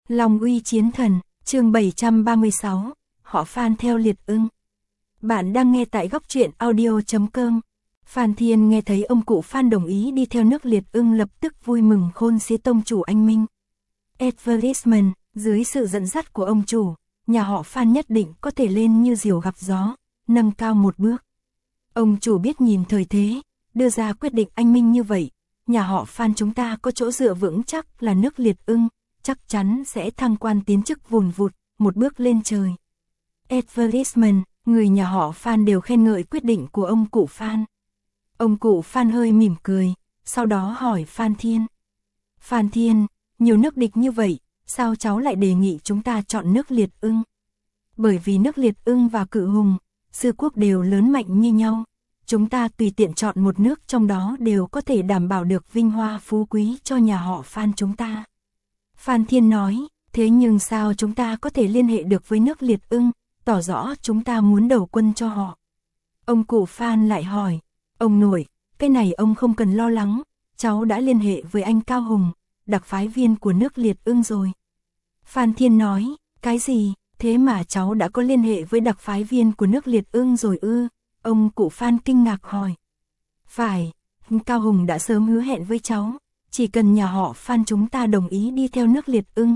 Long uy chiến thần, chương 736, họ Phan theo liệt ưng. Bạn đang nghe tại góc truyện audio.com. Phan Thiên nghe thấy ông cụ Phan đồng ý đi theo nước liệt ưng lập tức vui mừng khôn xiết tông chủ anh Minh. Advertisement, dưới sự dẫn dắt của ông chủ, nhà họ Phan nhất định có thể lên như diều gặp gió, nâng cao một bước. Ông chủ biết nhìn thời thế, đưa ra quyết định anh Minh như vậy, nhà họ Phan chúng ta có chỗ dựa vững chắc là nước liệt ưng, chắc chắn sẽ thăng quan tiến chức vùn vụt, một bước lên trời. Advertisement, người nhà họ Phan đều khen ngợi quyết định của ông cụ Phan. Ông cụ Phan hơi mỉm cười, sau đó hỏi Phan Thiên. Phan Thiên, nhiều nước địch như vậy, sao cháu lại đề nghị chúng ta chọn nước liệt ưng? Bởi vì nước liệt ưng và cự hùng, sư quốc đều lớn mạnh như nhau. Chúng ta tùy tiện chọn một nước trong đó đều có thể đảm bảo được vinh hoa phú quý cho nhà họ Phan chúng ta. Phan Thiên nói, thế nhưng sao chúng ta có thể liên hệ được với nước liệt ưng, tỏ rõ chúng ta muốn đầu quân cho họ. Ông cụ Phan lại hỏi, ông nội, cái này ông không cần lo lắng, cháu đã liên hệ với anh Cao Hùng, đặc phái viên của nước liệt ưng rồi. Phan Thiên nói, cái gì, thế mà cháu đã có liên hệ với đặc phái viên của nước liệt ưng rồi ư? Ông cụ Phan kinh ngạc hỏi. Phải, Cao Hùng đã sớm hứa hẹn với cháu, chỉ cần nhà họ Phan chúng ta đồng ý đi theo nước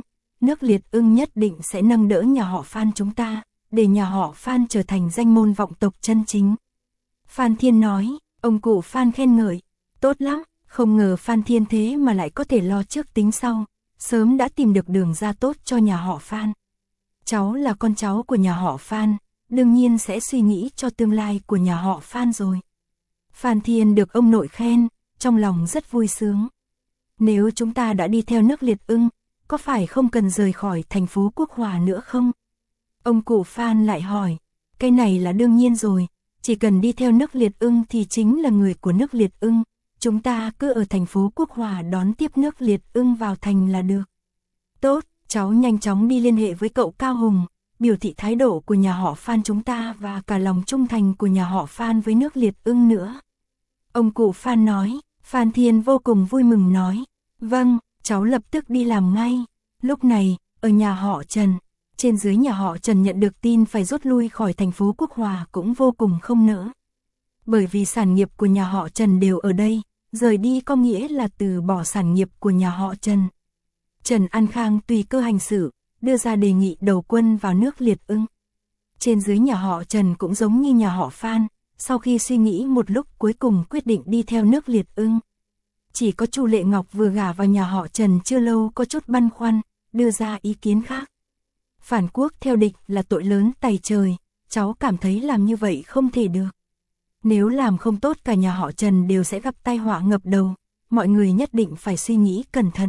liệt ưng nhất định sẽ nâng đỡ nhà họ Phan chúng ta, để nhà họ Phan trở thành danh môn vọng tộc chân chính. Phan Thiên nói, ông cụ Phan khen ngợi, tốt lắm, không ngờ Phan Thiên thế mà lại có thể lo trước tính sau, sớm đã tìm được đường ra tốt cho nhà họ Phan. Cháu là con cháu của nhà họ Phan, đương nhiên sẽ suy nghĩ cho tương lai của nhà họ Phan rồi. Phan Thiên được ông nội khen, trong lòng rất vui sướng. Nếu chúng ta đã đi theo nước liệt ưng, có phải không cần rời khỏi thành phố Quốc Hòa nữa không? Ông cụ Phan lại hỏi, cái này là đương nhiên rồi, chỉ cần đi theo nước liệt ưng thì chính là người của nước liệt ưng, chúng ta cứ ở thành phố Quốc Hòa đón tiếp nước liệt ưng vào thành là được. Tốt, cháu nhanh chóng đi liên hệ với cậu Cao Hùng, biểu thị thái độ của nhà họ Phan chúng ta và cả lòng trung thành của nhà họ Phan với nước liệt ưng nữa. Ông cụ Phan nói, Phan Thiên vô cùng vui mừng nói, vâng, cháu lập tức đi làm ngay. Lúc này, ở nhà họ Trần, trên dưới nhà họ Trần nhận được tin phải rút lui khỏi thành phố Quốc Hòa cũng vô cùng không nỡ. Bởi vì sản nghiệp của nhà họ Trần đều ở đây, rời đi có nghĩa là từ bỏ sản nghiệp của nhà họ Trần. Trần An Khang tùy cơ hành sự, đưa ra đề nghị đầu quân vào nước liệt ưng. Trên dưới nhà họ Trần cũng giống như nhà họ Phan, sau khi suy nghĩ một lúc cuối cùng quyết định đi theo nước liệt ưng. Chỉ có Chu Lệ Ngọc vừa gả vào nhà họ Trần chưa lâu có chút băn khoăn, đưa ra ý kiến khác. Phản quốc theo địch là tội lớn tày trời, cháu cảm thấy làm như vậy không thể được. Nếu làm không tốt cả nhà họ Trần đều sẽ gặp tai họa ngập đầu, mọi người nhất định phải suy nghĩ cẩn thận.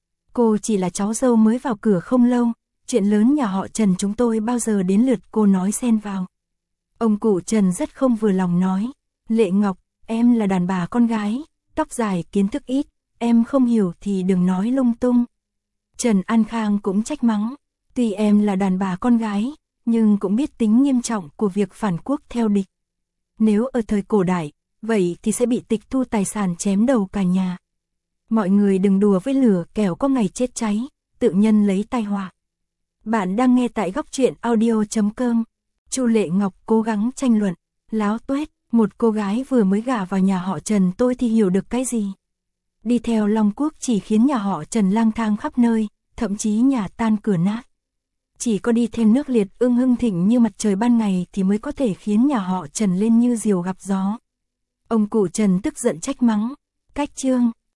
Cô chỉ là cháu dâu mới vào cửa không lâu, chuyện lớn nhà họ Trần chúng tôi bao giờ đến lượt cô nói xen vào. Ông cụ Trần rất không vừa lòng nói, Lệ Ngọc, em là đàn bà con gái, tóc dài kiến thức ít, em không hiểu thì đừng nói lung tung. Trần An Khang cũng trách mắng, tuy em là đàn bà con gái, nhưng cũng biết tính nghiêm trọng của việc phản quốc theo địch. Nếu ở thời cổ đại, vậy thì sẽ bị tịch thu tài sản chém đầu cả nhà. Mọi người đừng đùa với lửa kẻo có ngày chết cháy, tự nhân lấy tai họa. Bạn đang nghe tại góc truyện audio.com. Chu Lệ Ngọc cố gắng tranh luận, láo tuét, một cô gái vừa mới gả vào nhà họ Trần tôi thì hiểu được cái gì. Đi theo Long Quốc chỉ khiến nhà họ Trần lang thang khắp nơi, thậm chí nhà tan cửa nát. Chỉ có đi theo nước liệt ưng hưng thịnh như mặt trời ban ngày thì mới có thể khiến nhà họ Trần lên như diều gặp gió. Ông cụ Trần tức giận trách mắng, cách chương,